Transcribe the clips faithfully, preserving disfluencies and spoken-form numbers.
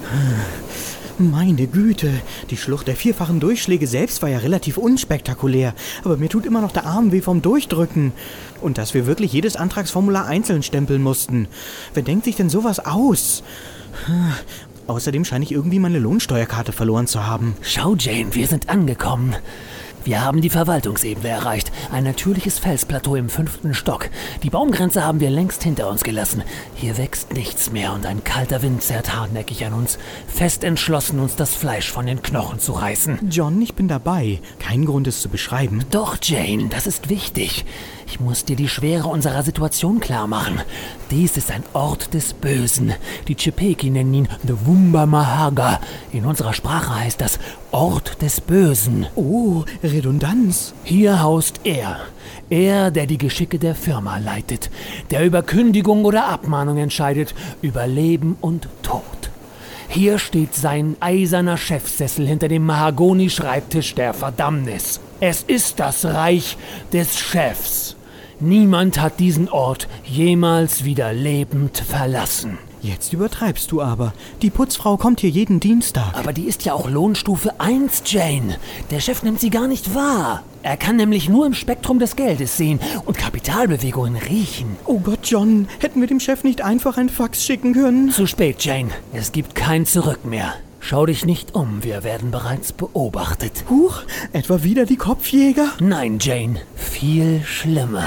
Meine Güte, die Schlucht der vierfachen Durchschläge selbst war ja relativ unspektakulär, aber mir tut immer noch der Arm weh vom Durchdrücken. Und dass wir wirklich jedes Antragsformular einzeln stempeln mussten. Wer denkt sich denn sowas aus? Außerdem scheine ich irgendwie meine Lohnsteuerkarte verloren zu haben. Schau, Jane, wir sind angekommen. Wir haben die Verwaltungsebene erreicht. Ein natürliches Felsplateau im fünften Stock. Die Baumgrenze haben wir längst hinter uns gelassen. Hier wächst nichts mehr und ein kalter Wind zerrt hartnäckig an uns. Fest entschlossen, uns das Fleisch von den Knochen zu reißen. John, ich bin dabei. Kein Grund, es zu beschreiben. Doch, Jane, das ist wichtig. Ich muss dir die Schwere unserer Situation klar machen. Dies ist ein Ort des Bösen. Die Chipeki nennen ihn The Wumba Mahaga. In unserer Sprache heißt das Ort des Bösen. Oh, Redundanz. Hier haust er. Er, der die Geschicke der Firma leitet. Der über Kündigung oder Abmahnung entscheidet. Über Leben und Tod. Hier steht sein eiserner Chefsessel hinter dem Mahagoni-Schreibtisch der Verdammnis. Es ist das Reich des Chefs. Niemand hat diesen Ort jemals wieder lebend verlassen. Jetzt übertreibst du aber. Die Putzfrau kommt hier jeden Dienstag. Aber die ist ja auch Lohnstufe eins, Jane. Der Chef nimmt sie gar nicht wahr. Er kann nämlich nur im Spektrum des Geldes sehen und Kapitalbewegungen riechen. Oh Gott, John, hätten wir dem Chef nicht einfach ein Fax schicken können? Zu spät, Jane. Es gibt kein Zurück mehr. Schau dich nicht um, wir werden bereits beobachtet. Huch, etwa wieder die Kopfjäger? Nein, Jane, viel schlimmer.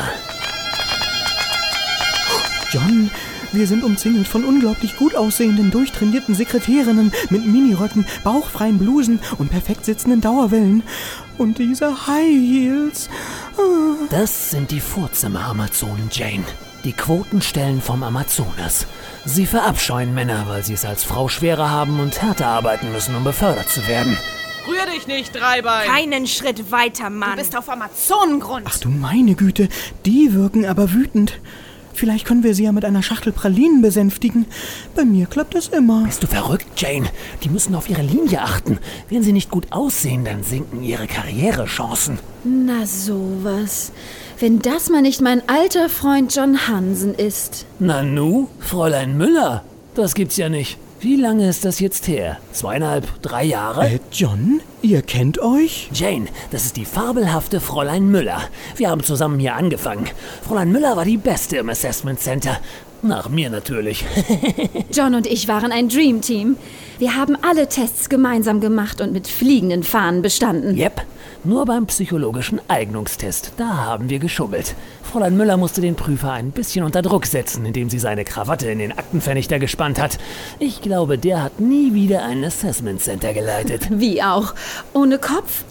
John, wir sind umzingelt von unglaublich gut aussehenden, durchtrainierten Sekretärinnen mit Miniröcken, bauchfreien Blusen und perfekt sitzenden Dauerwellen. Und diese High Heels. Ah. Das sind die Vorzimmer-Amazonen, Jane. Die Quotenstellen vom Amazonas. Sie verabscheuen Männer, weil sie es als Frau schwerer haben und härter arbeiten müssen, um befördert zu werden. Rühr dich nicht, Dreibein! Keinen Schritt weiter, Mann. Du bist auf Amazonengrund. Ach du meine Güte, die wirken aber wütend. Vielleicht können wir sie ja mit einer Schachtel Pralinen besänftigen. Bei mir klappt das immer. Bist du verrückt, Jane? Die müssen auf ihre Linie achten. Wenn sie nicht gut aussehen, dann sinken ihre Karrierechancen. Na sowas. Wenn das mal nicht mein alter Freund John Hansen ist. Nanu, Fräulein Müller? Das gibt's ja nicht. Wie lange ist das jetzt her? Zweieinhalb, drei Jahre? Äh, John, ihr kennt euch? Jane, das ist die fabelhafte Fräulein Müller. Wir haben zusammen hier angefangen. Fräulein Müller war die Beste im Assessment Center. Nach mir natürlich. John und ich waren ein Dream Team. Wir haben alle Tests gemeinsam gemacht und mit fliegenden Fahnen bestanden. Yep, nur beim psychologischen Eignungstest. Da haben wir geschummelt. Fräulein Müller musste den Prüfer ein bisschen unter Druck setzen, indem sie seine Krawatte in den Aktenvernichter gespannt hat. Ich glaube, der hat nie wieder ein Assessment Center geleitet. Wie auch? Ohne Kopf?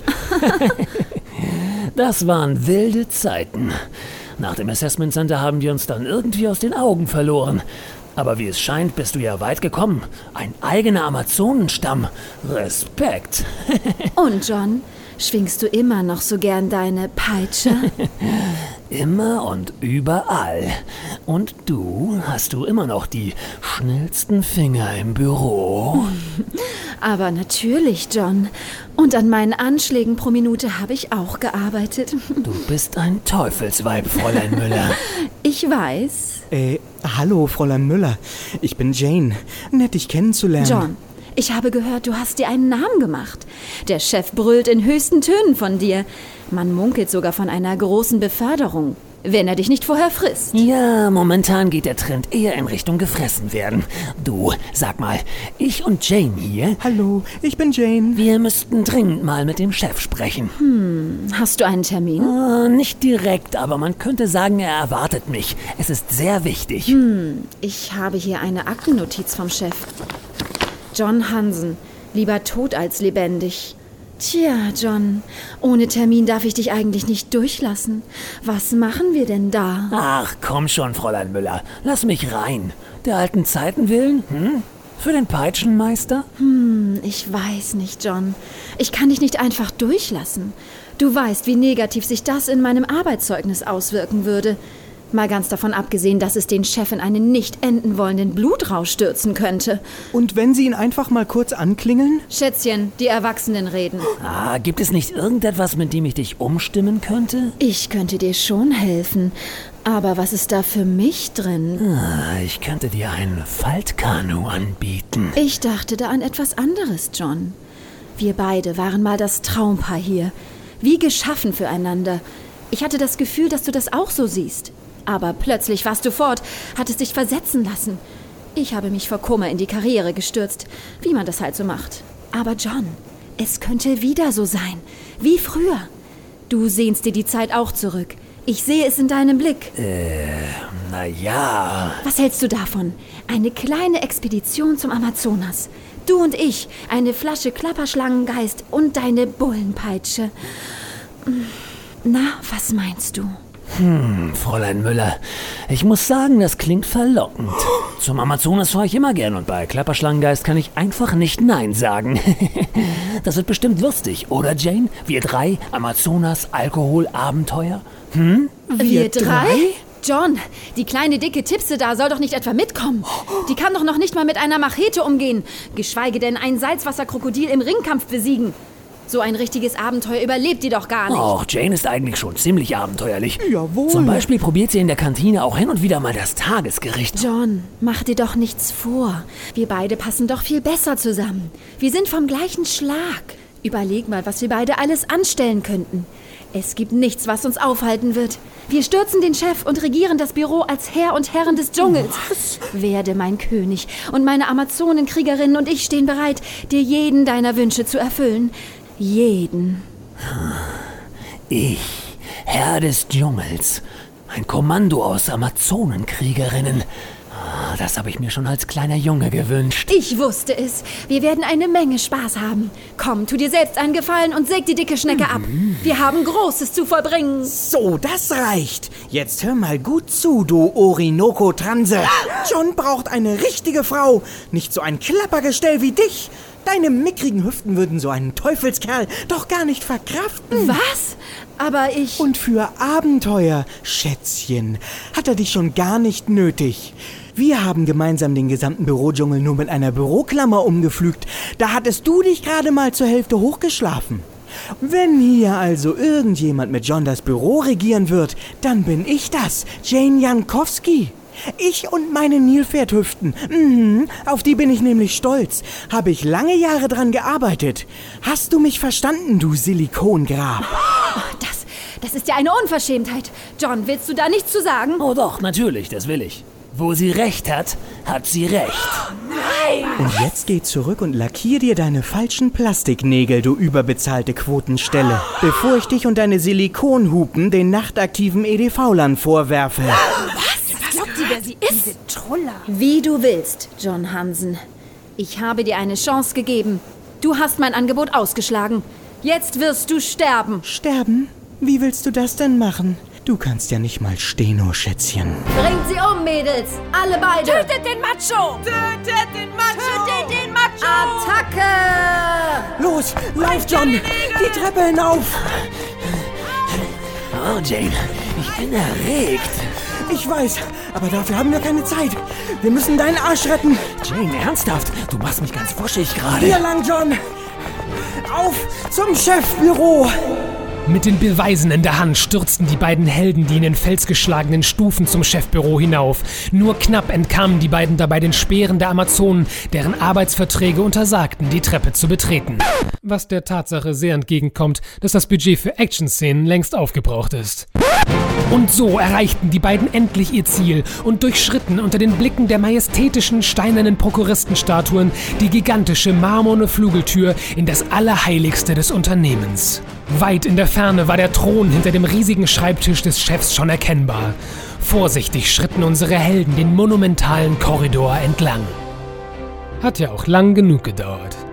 Das waren wilde Zeiten. Nach dem Assessment Center haben wir uns dann irgendwie aus den Augen verloren. Aber wie es scheint, bist du ja weit gekommen. Ein eigener Amazonenstamm. Respekt. Und John, schwingst du immer noch so gern deine Peitsche? Immer und überall. Und du, hast du immer noch die schnellsten Finger im Büro? Aber natürlich, John. Und an meinen Anschlägen pro Minute habe ich auch gearbeitet. Du bist ein Teufelsweib, Fräulein Müller. Ich weiß. Äh, hallo, Fräulein Müller. Ich bin Jane. Nett, dich kennenzulernen. John, ich habe gehört, du hast dir einen Namen gemacht. Der Chef brüllt in höchsten Tönen von dir. Man munkelt sogar von einer großen Beförderung, wenn er dich nicht vorher frisst. Ja, momentan geht der Trend eher in Richtung gefressen werden. Du, sag mal, ich und Jane hier... Hallo, ich bin Jane. Wir müssten dringend mal mit dem Chef sprechen. Hm, hast du einen Termin? Uh, nicht direkt, aber man könnte sagen, er erwartet mich. Es ist sehr wichtig. Hm, ich habe hier eine Aktennotiz vom Chef. John Hansen, lieber tot als lebendig. Tja, John, ohne Termin darf ich dich eigentlich nicht durchlassen. Was machen wir denn da? Ach, komm schon, Fräulein Müller. Lass mich rein. Der alten Zeiten willen? Hm? Für den Peitschenmeister? Hm, ich weiß nicht, John. Ich kann dich nicht einfach durchlassen. Du weißt, wie negativ sich das in meinem Arbeitszeugnis auswirken würde. Mal ganz davon abgesehen, dass es den Chef in einen nicht enden wollenden Blutrausch stürzen könnte. Und wenn Sie ihn einfach mal kurz anklingeln? Schätzchen, die Erwachsenen reden. Ah, gibt es nicht irgendetwas, mit dem ich dich umstimmen könnte? Ich könnte dir schon helfen. Aber was ist da für mich drin? Ah, ich könnte dir ein Faltkanu anbieten. Ich dachte da an etwas anderes, John. Wir beide waren mal das Traumpaar hier. Wie geschaffen füreinander. Ich hatte das Gefühl, dass du das auch so siehst. Aber plötzlich warst du fort, hattest dich versetzen lassen. Ich habe mich vor Kummer in die Karriere gestürzt, wie man das halt so macht. Aber John, es könnte wieder so sein, wie früher. Du sehnst dir die Zeit auch zurück. Ich sehe es in deinem Blick. Äh, na ja. Was hältst du davon? Eine kleine Expedition zum Amazonas. Du und ich, eine Flasche Klapperschlangengeist und deine Bullenpeitsche. Na, was meinst du? Hm, Fräulein Müller, ich muss sagen, das klingt verlockend. Zum Amazonas fahre ich immer gern und bei Klapperschlangengeist kann ich einfach nicht Nein sagen. Das wird bestimmt lustig, oder Jane? Wir drei, Amazonas, Alkohol, Abenteuer. Hm? Wir, Wir drei? drei? John, die kleine dicke Tipse da soll doch nicht etwa mitkommen. Die kann doch noch nicht mal mit einer Machete umgehen, geschweige denn ein Salzwasserkrokodil im Ringkampf besiegen. So ein richtiges Abenteuer überlebt die doch gar nicht. Och, Jane ist eigentlich schon ziemlich abenteuerlich. Jawohl. Zum Beispiel probiert sie in der Kantine auch hin und wieder mal das Tagesgericht. John, mach dir doch nichts vor. Wir beide passen doch viel besser zusammen. Wir sind vom gleichen Schlag. Überleg mal, was wir beide alles anstellen könnten. Es gibt nichts, was uns aufhalten wird. Wir stürzen den Chef und regieren das Büro als Herr und Herren des Dschungels. Was? Werde mein König und meine Amazonenkriegerin und ich stehen bereit, dir jeden deiner Wünsche zu erfüllen. Jeden. Ich, Herr des Dschungels, ein Kommando aus Amazonenkriegerinnen. Das habe ich mir schon als kleiner Junge gewünscht. Ich wusste es. Wir werden eine Menge Spaß haben. Komm, tu dir selbst einen Gefallen und säg die dicke Schnecke ab. Wir haben Großes zu vollbringen. So, das reicht. Jetzt hör mal gut zu, du Orinoco-Transe. John braucht eine richtige Frau, nicht so ein Klappergestell wie dich. Deine mickrigen Hüften würden so einen Teufelskerl doch gar nicht verkraften. Was? Aber ich... Und für Abenteuer, Schätzchen, hat er dich schon gar nicht nötig. Wir haben gemeinsam den gesamten Bürodschungel nur mit einer Büroklammer umgepflügt. Da hattest du dich gerade mal zur Hälfte hochgeschlafen. Wenn hier also irgendjemand mit John das Büro regieren wird, dann bin ich das, Jane Jankowski. Ich und meine Nilpferdhüften, mhm, auf die bin ich nämlich stolz, habe ich lange Jahre dran gearbeitet. Hast du mich verstanden, du Silikongrab? Oh, das, das ist ja eine Unverschämtheit. John, willst du da nichts zu sagen? Oh doch, natürlich, das will ich. Wo sie recht hat, hat sie recht. Nein! Und jetzt geh zurück und lackier dir deine falschen Plastiknägel, du überbezahlte Quotenstelle, bevor ich dich und deine Silikonhupen den nachtaktiven E D V-Lern vorwerfe. Was glaubt sie, wer sie ist? Diese Troller. Wie du willst, John Hansen. Ich habe dir eine Chance gegeben. Du hast mein Angebot ausgeschlagen. Jetzt wirst du sterben. Sterben? Wie willst du das denn machen? Du kannst ja nicht mal stehen, oh Schätzchen. Bringt sie um, Mädels. Alle beide. Tötet den Macho! Tötet den Macho! Tötet den Macho! Attacke! Los, lauf, John! Die Treppe hinauf! Oh, Jane, ich bin erregt. Ich weiß, aber dafür haben wir keine Zeit. Wir müssen deinen Arsch retten. Jane, ernsthaft? Du machst mich ganz wuschig gerade. Hier lang, John! Auf zum Chefbüro! Mit den Beweisen in der Hand stürzten die beiden Helden die in den felsgeschlagenen Stufen zum Chefbüro hinauf. Nur knapp entkamen die beiden dabei den Speeren der Amazonen, deren Arbeitsverträge untersagten, die Treppe zu betreten. Was der Tatsache sehr entgegenkommt, dass das Budget für Action-Szenen längst aufgebraucht ist. Und so erreichten die beiden endlich ihr Ziel und durchschritten unter den Blicken der majestätischen steinernen Prokuristenstatuen die gigantische marmorne Flügeltür in das Allerheiligste des Unternehmens. Weit in der Ferne war der Thron hinter dem riesigen Schreibtisch des Chefs schon erkennbar. Vorsichtig schritten unsere Helden den monumentalen Korridor entlang. Hat ja auch lang genug gedauert.